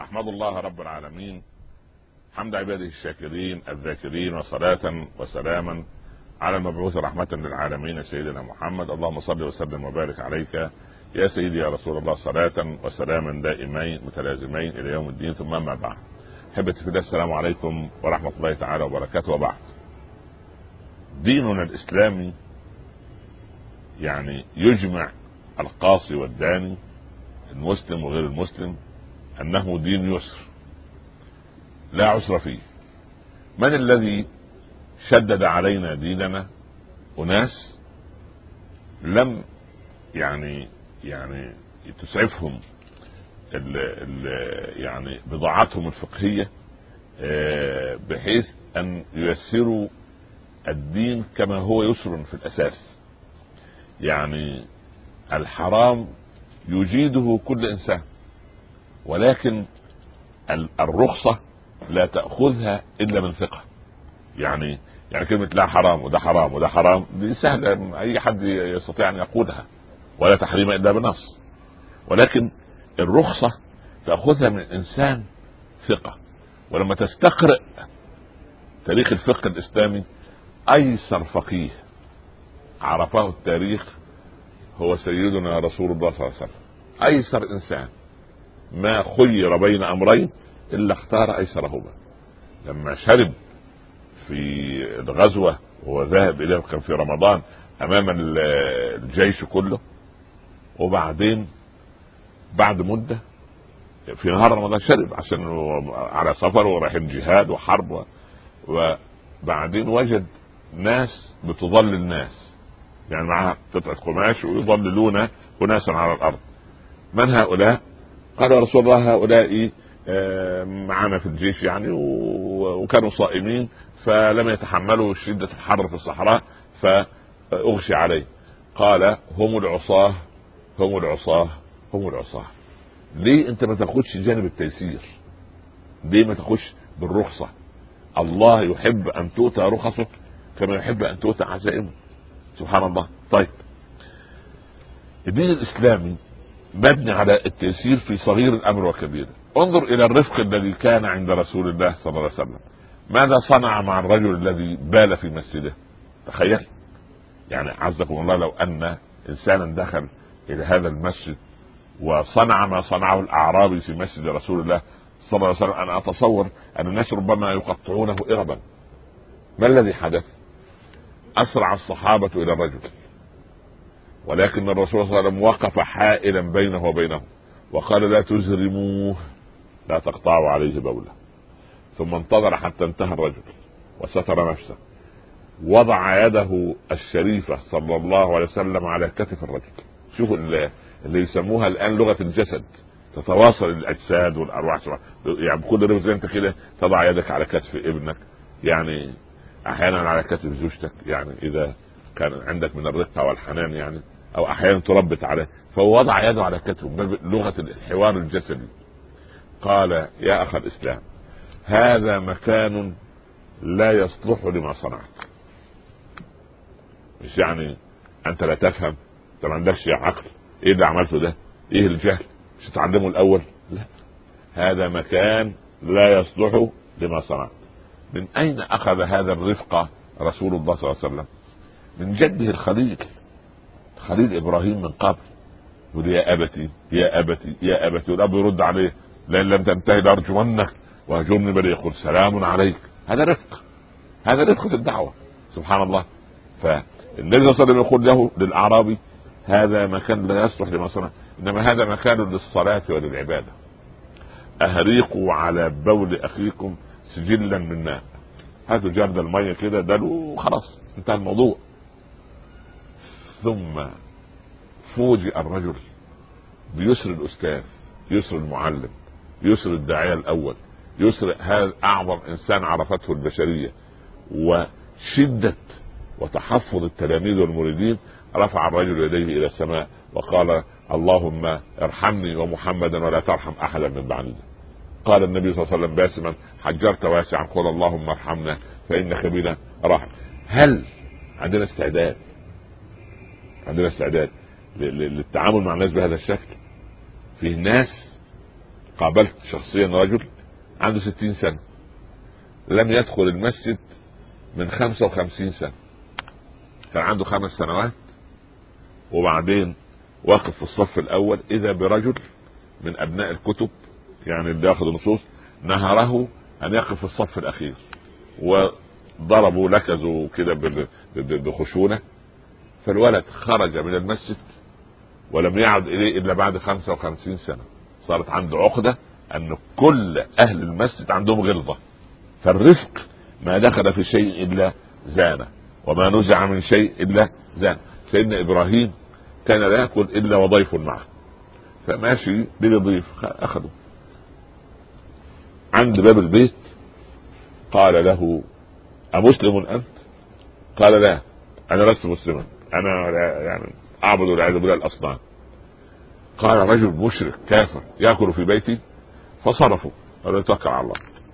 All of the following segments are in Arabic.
أحمد الله رب العالمين حمد عباده الشاكرين الذاكرين، وصلاة وسلاما على المبعوث رحمة للعالمين سيدنا محمد. اللهم صل وسلم وبارك عليك يا سيدي يا رسول الله، صلاة وسلاما دائمين متلازمين إلى يوم الدين. ثم أما بعد، أحبتي في الله، السلام عليكم ورحمة الله تعالى وبركاته. وبعد، ديننا الإسلامي يعني يجمع القاصي والداني، المسلم وغير المسلم، أنه دين يسر لا عسر فيه. من الذي شدد علينا ديننا؟ أناس لم يعني تسعفهم يعني بضاعتهم الفقهية بحيث أن ييسروا الدين كما هو يسر في الأساس. يعني الحرام يجيده كل إنسان، ولكن الرخصة لا تأخذها إلا من ثقة. يعني كلمة لا حرام وده حرام وده حرام دي سهلة، أي حد يستطيع أن يقودها، ولا تحريم إلا بنص. ولكن الرخصة تأخذها من إنسان ثقة. ولما تستقرأ تاريخ الفقه الإسلامي، أيسر فقيه عرفه التاريخ هو سيدنا رسول الله صلى الله عليه وسلم. أيسر إنسان ما خير بين أمرين إلا اختار أيسرهما. لما شرب في الغزوة وهو ذاهب إليه، كان في رمضان أمام الجيش كله، وبعدين بعد مدة في نهار رمضان شرب عشان على سفر ورايحين جهاد وحرب، وبعدين وجد ناس بتظلل الناس، يعني معها قطعة قماش ويظللون أناسا على الأرض. من هؤلاء؟ قال يا رسول الله هؤلاء معنا في الجيش يعني، وكانوا صائمين فلم يتحملوا شدة الحر في الصحراء فأغشي عليه. قال هم العصاة هم العصاة هم العصاة. ليه انت ما تاخدش جانب التيسير؟ ليه ما تاخدش بالرخصة؟ الله يحب ان تؤتى رخصه كما يحب ان تؤتى عزائمه، سبحان الله. طيب، الدين الاسلامي مبني على التيسير في صغير الامر وكبيره. انظر الى الرفق الذي كان عند رسول الله صلى الله عليه وسلم. ماذا صنع مع الرجل الذي بال في مسجده؟ تخيل، يعني عزكم الله، لو ان انسانا دخل الى هذا المسجد وصنع ما صنعه الاعرابي في مسجد رسول الله صلى الله عليه وسلم، انا اتصور ان الناس ربما يقطعونه اربا. ما الذي حدث؟ اسرع الصحابه الى الرجل، ولكن الرسول صلى الله عليه وسلم وقف حائلا بينه وبينه وقال لا تزرموه، لا تقطعوا عليه بوله. ثم انتظر حتى انتهى الرجل وستر نفسه، وضع يده الشريفة صلى الله عليه وسلم على كتف الرجل. شوفوا اللي يسموها الآن لغة الجسد، تتواصل الأجساد والأرواح. يعني بكل رفق انت كده تضع يدك على كتف ابنك، يعني أحيانا على كتف زوجتك، يعني إذا كان عندك من الرقة والحنان يعني، أو أحيانا تربت عليه، فهو وضع يده على كتفه، لغة الحوار الجسدي. قال يا أخ الإسلام، هذا مكان لا يصلح لما صنعت. مش يعني أنت لا تفهم، أنت ما عندكش عقل، إيه اللي عملته ده؟ إيه الجهل؟ مش تتعلمه الأول؟ لا، هذا مكان لا يصلح لما صنعت. من أين أخذ هذا الرفق رسول الله صلى الله عليه وسلم؟ من جده الخليل، خليل إبراهيم من قبل. يقول يا أبتي يا أبتي يا أبتي، والأب يرد عليه لئن لم تنتهي لأرجمنك وهجرني بل يقول سلام عليك. هذا رفق، هذا رفق في الدعوة، سبحان الله. فالنبي صلى الله عليه وسلم يقول له للأعرابي هذا مكان لا يصلح لما صنع، إنما هذا مكان للصلاة وللعبادة. أهريقوا على بول أخيكم سجلا من ماء، هاتوا جرد المية كده دلوا خلاص انتهى الموضوع. ثم فوجئ الرجل بيسر الأستاذ، يسر المعلم، يسر الداعية الأول، يسر هذا أعظم إنسان عرفته البشرية، وشدة وتحفظ التلاميذ والمريدين. رفع الرجل يديه إلى السماء وقال اللهم ارحمني ومحمدا ولا ترحم أحدا من بعدنا. قال النبي صلى الله عليه وسلم باسما حجرت واسعا، قل اللهم ارحمنا فإنك بنا راحم. هل عندنا استعداد للتعامل مع الناس بهذا الشكل؟ فيه ناس قابلت شخصيا رجل عنده 60 سنة لم يدخل المسجد من 55 سنة، كان عنده 5 سنوات، وبعدين واقف في الصف الأول إذا برجل من أبناء الكتب يعني اللي ياخذ نصوص نهره أن يقف في الصف الأخير، وضربوا لكزوا كده بخشونة، فالولد خرج من المسجد ولم يعد إليه إلا بعد 55 سنة. صارت عنده عقدة أن كل أهل المسجد عندهم غلظة، فالرفق ما دخل في شيء إلا زانه، وما نزع من شيء إلا زانه. سيدنا إبراهيم كان لا يأكل إلا وضيف معه، فماشي بضيف أخذه عند باب البيت، قال له أمسلم أنت؟ قال لا أنا لست مسلما، أنا يعني أعبد والعياذ بالله الأصنام. قال رجل مشرك كافر يأكل في بيتي، فصرفوا قالوا توكل على الله.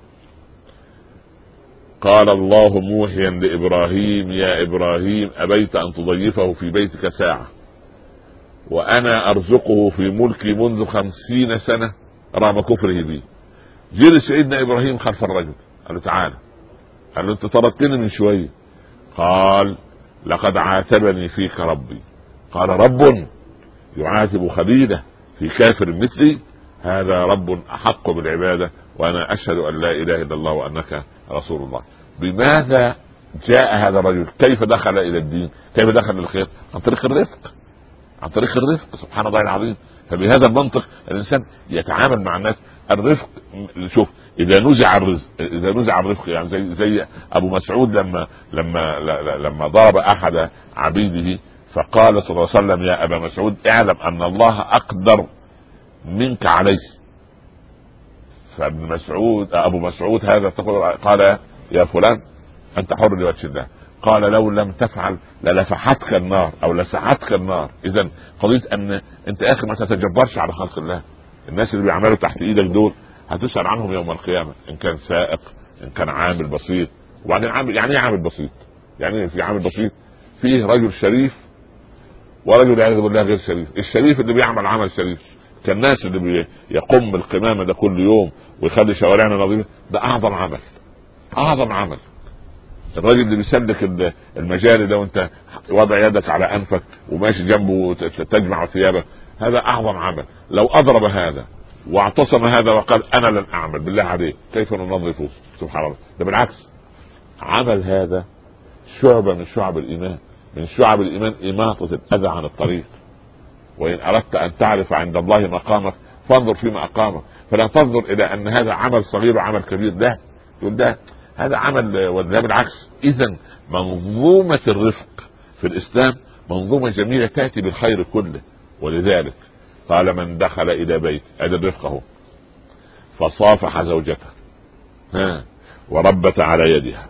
قال الله موحيا لإبراهيم يا إبراهيم أبيت أن تضيفه في بيتك ساعة وأنا أرزقه في ملكي منذ 50 سنة رغم كفره بي. جري سيدنا إبراهيم خلف الرجل قال له تعالى، قال له أنت طردتني من شوية، قال لقد عاتبني فيك ربي. قال رب يعاتب خليله في كافر مثلي؟ هذا رب أحق بالعبادة وأنا أشهد أن لا إله إلا الله وأنك رسول الله. بماذا جاء هذا الرجل؟ كيف دخل إلى الدين؟ كيف دخل الخير؟ عن طريق الرفق، عن طريق الرفق. سبحان الله العظيم. فبهذا المنطق الإنسان يتعامل مع الناس. الرفق، شوف إذا نزع الرفق يعني زي أبو مسعود لما ضرب أحد عبيده فقال صلى الله عليه وسلم يا أبا مسعود اعلم أن الله أقدر منك عليه. فابن مسعود أبو مسعود هذا قال يا فلان أنت حر لوجه الله. قال لو لم تفعل للفحتك النار أو لسعتك النار. إذن قضية أن أنت آخر ما تتجبرش على خلق الله. الناس اللي بيعملوا تحت إيدك دول هتسأل عنهم يوم القيامة، إن كان سائق إن كان عامل بسيط. وبعدين عامل يعني ايه عامل بسيط؟ يعني في عامل بسيط فيه رجل شريف ورجل يعوذ بالله غير شريف. الشريف اللي بيعمل عمل شريف كالناس اللي يقوم بالقمامة ده كل يوم ويخلي شوارعنا نظيفة، ده أعظم عمل، أعظم عمل. الراجل اللي بيسلك المجاري ده وانت وضع يدك على أنفك وماشي جنبه تجمع ثيابك، هذا أعظم عمل. لو أضرب هذا واعتصم هذا وقال أنا لن أعمل، بالله عليه كيف ننظفه؟ سبحان الله. ده بالعكس، عمل هذا شعبة من شعب الإيمان، من شعب الإيمان إماطة الأذى عن الطريق. وإن أردت أن تعرف عند الله مقامك فانظر فيما أقامك، فلا تنظر إلى أن هذا عمل صغير وعمل كبير، ده تقول ده هذا عمل وده بالعكس. إذن منظومة الرفق في الإسلام منظومة جميلة تأتي بالخير كله. ولذلك قال من دخل إلى بيت هذا الرفق اهو فصافح زوجته وربت على يدها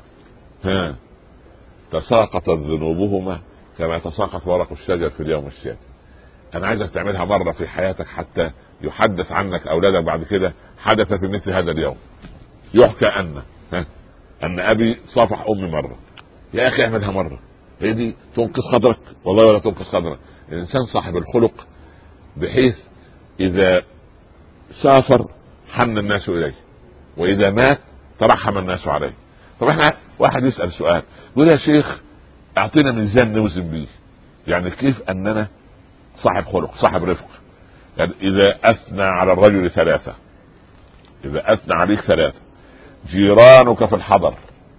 تساقطت ذنوبهما كما تساقط ورق الشجر في اليوم الشاتي. أنا عايزك تعملها مرة في حياتك حتى يحدث عنك أولادك بعد كده حدث في مثل هذا اليوم. يحكى أن أبي صافح أمي مرة. يا أخي اعملها مرة، هي دي تنقذ خاطرك والله ولا تنقذ خاطرك. الإنسان صاحب الخلق بحيث إذا سافر حن الناس إليه وإذا مات ترحم الناس عليه. طب احنا واحد يسأل سؤال يقول يا شيخ اعطينا ميزان نوزن بيه، يعني كيف أننا صاحب خلق صاحب رفق؟ يعني إذا أثنى على الرجل 3، إذا أثنى عليك 3 جيرانك في الحضر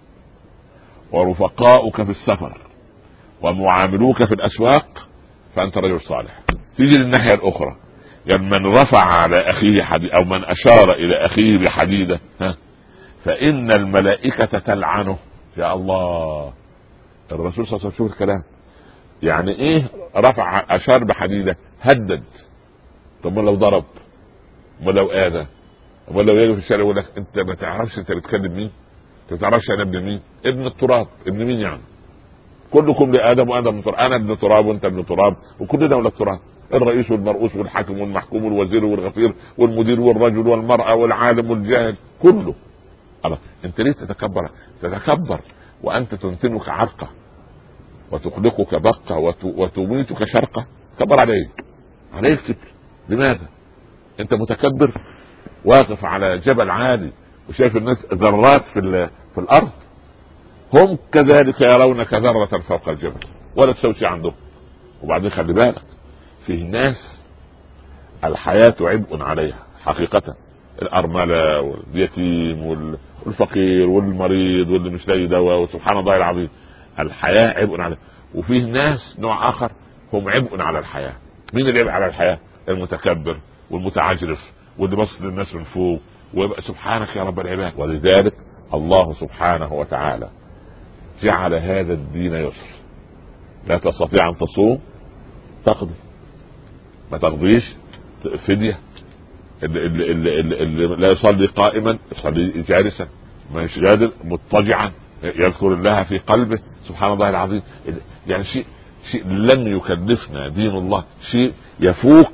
ورفقاؤك في السفر ومعاملوك في الأسواق فأنت رجل صالح. تيجي للناحية الأخرى يعني من رفع على أخيه حديد أو من أشار إلى أخيه بحديدة فإن الملائكة تلعنه. يا الله، الرسول صلى الله عليه وسلم شوف الكلام يعني ايه رفع أشار بحديدة، هدد. طب ما لو ضرب ولو آذى ولو يجي في الشارع يقول لك انت ما تعرفش انت بتكلم مين، انت ما تعرفش انا ابن مين، ابن التراب. ابن مين يعني؟ كلكم لآدم وآدم من تراب، انا ابن تراب وانت ابن تراب وكلنا ولد تراب. الرئيس والمرؤوس والحاكم والمحكوم والوزير والغفير والمدير والرجل والمرأة والعالم والجاهل كله. الله، انت ليه تتكبر وانت تنتنك عرقة وتقلقك بقة وتميتك شرقة؟ كبر عليك كبر. لماذا؟ انت متكبر واقف على جبل عالي وشايف الناس ذرات في الارض، هم كذلك يرونك ذرة فوق الجبل ولا تسوي شيء عندهم. وبعدين خلي بالك، فيه ناس الحياة عبء عليها حقيقة، الأرملة واليتيم والفقير والمريض واللي مش لاقي دواء، وسبحان الله العظيم الحياة عبء عليها. وفيه ناس نوع آخر هم عبء على الحياة. مين اللي عبء على الحياة؟ المتكبر والمتعجرف واللي بص للناس من فوق، ويبقى سبحانك يا رب العباد. ولذلك الله سبحانه وتعالى جعل هذا الدين يسر. لا تستطيع أن تصوم تقضي، ما تقضيش فدية. اللي لا يصلي قائما يصلي جالسا، مش قادر مضطجعا يذكر الله في قلبه. سبحان الله العظيم. يعني شيء لن يكلفنا دين الله شيء يفوق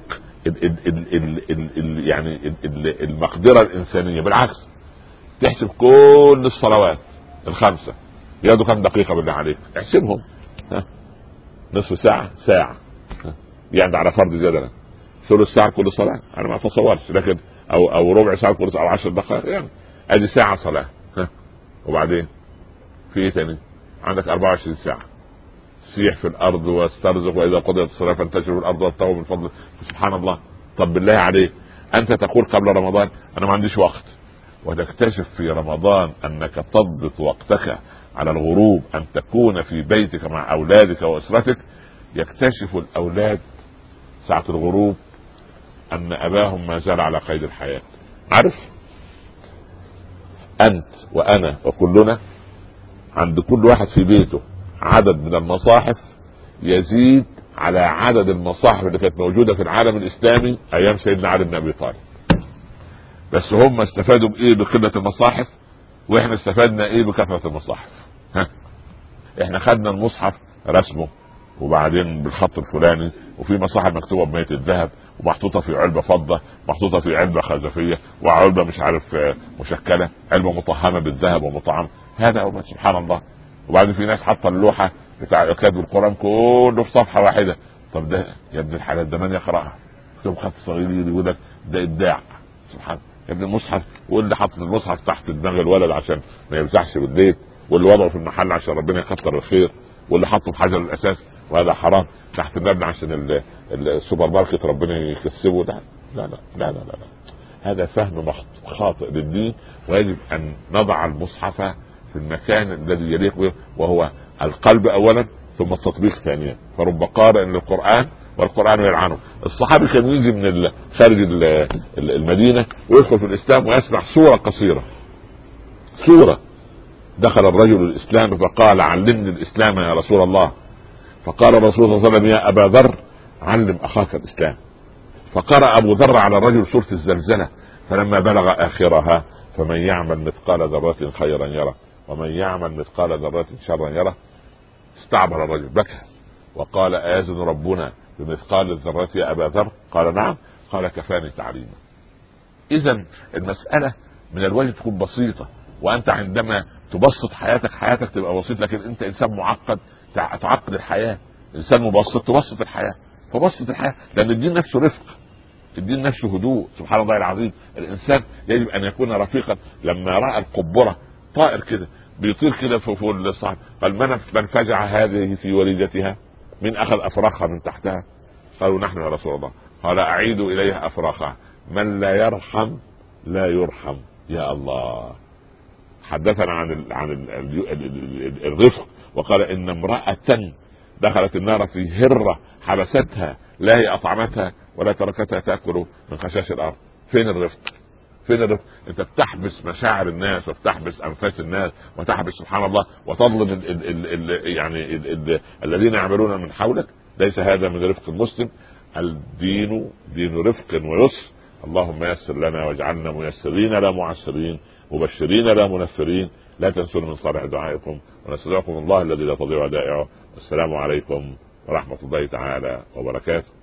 يعني المقدرة الإنسانية. بالعكس، تحسب كل الصلوات الخمسة ياخدوا كم دقيقة بالله عليك؟ احسبهم. نصف ساعة، ساعة، يعني على فرض جدلا ثلث ساعة كل صلاة، أنا ما أتصورش، لكن أو ربع ساعة كل صلاة أو 10 دقائق، يعني أدي ساعة صلاة. وبعدين في إيه تاني؟ عندك 24 ساعة سيح في الأرض واسترزق، وإذا قضيت الصلاة فانتشروا في الأرض وابتغوا من فضل. سبحان الله. طب بالله عليك، أنت تقول قبل رمضان أنا ما عنديش وقت، وتكتشف في رمضان أنك تضبط وقتك على الغروب أن تكون في بيتك مع أولادك وأسرتك. يكتشف الأولاد ساعة الغروب أن أباهم ما زال على قيد الحياة. عارف، أنت وأنا وكلنا عند كل واحد في بيته عدد من المصاحف يزيد على عدد المصاحف اللي كانت موجودة في العالم الإسلامي أيام سيدنا علي بن أبي طالب. بس هم استفادوا بإيه بقلة المصاحف، وإحنا استفدنا إيه بكثرة المصاحف؟ إحنا خدنا المصحف رسمه وبعدين بالخط الفلاني، وفي مصاحف مكتوبة بمية الذهب ومحطوطة في علبة فضة، محطوطة في علبة خزفية، وعلبة مش عارف مشكلة، علبة مطهمة بالذهب ومطعم. هذا هو سبحان الله. وبعدين في ناس حاطة اللوحة بتاع كتاب القرآن كله في صفحة واحدة. طب ده يا ابن الحلال ده من يقرأها؟ كتاب خط صغير يقول لك ده إبداع. سبحان يا ابن المصحف، واللي حط المصحف تحت دماغ الولد عشان ما يمسحش بالليل، واللي وضعه في المحل عشان ربنا يكتر الخير، واللي حطه في حجر الأساس وهذا حرام تحت المبنى عشان السوبر ماركت ربنا يكسبه. ده لا لا لا لا لا, لا. هذا فهم خاطئ للدين، ويجب أن نضع المصحف في المكان الذي يليق به، وهو القلب أولا ثم التطبيق ثانيا. فرب قارئ للقرآن والقرآن يلعنه. الصحابي كان يجي من خارج المدينة ويدخل في الإسلام ويسمع سورة قصيرة، سورة. دخل الرجل الإسلام فقال علمني الإسلام يا رسول الله. فقال الرسول صلى الله عليه وسلم يا أبا ذر علم أخاك الإسلام. فقرأ أبو ذر على الرجل سورة الزلزلة، فلما بلغ آخرها فمن يعمل مثقال ذرة خيرا يره ومن يعمل مثقال ذرة شرا يره. استعبر الرجل بكى وقال أيزن ربنا بمثقال الذرة يا أبا ذر؟ قال نعم. قال كفاني تعليما. إذن المسألة من الوجه تكون بسيطة، وأنت عندما تبسط حياتك تبقى بسيط. لكن أنت إنسان معقد تعقد الحياة، إنسان مبسط تبسط الحياة. فبسط الحياة، لأن الدين نفسه رفق، الدين نفسه هدوء. سبحان الله العظيم. الإنسان يجب أن يكون رفيقا. لما رأى القبرة طائر كده بيطير كده فوق الصعب، قال من فجع هذه في وليدتها؟ من أخذ أفراخها من تحتها؟ قالوا نحن يا رسول الله. قال أعيدوا إليها أفراخها، من لا يرحم لا يرحم. يا الله. حدثنا عن الرفق، وقال إن امرأة دخلت النار في هرة حبستها، لا هي أطعمتها ولا تركتها تأكل من خشاش الأرض. فين الرفق؟ فين الرفق؟ أنت بتحبس مشاعر الناس وبتحبس أنفاس الناس وتحبس سبحان الله وتظلم الذين يعملون من حولك. ليس هذا من رفق المسلم. الدين دين رفق ويسر. اللهم يسر لنا واجعلنا ميسرين لا معسرين، مبشرين لا منفرين. لا تنسوا من صالح دعائكم، ونستودعكم الله الذي لا تضيع ودائعه. والسلام عليكم ورحمة الله تعالى وبركاته.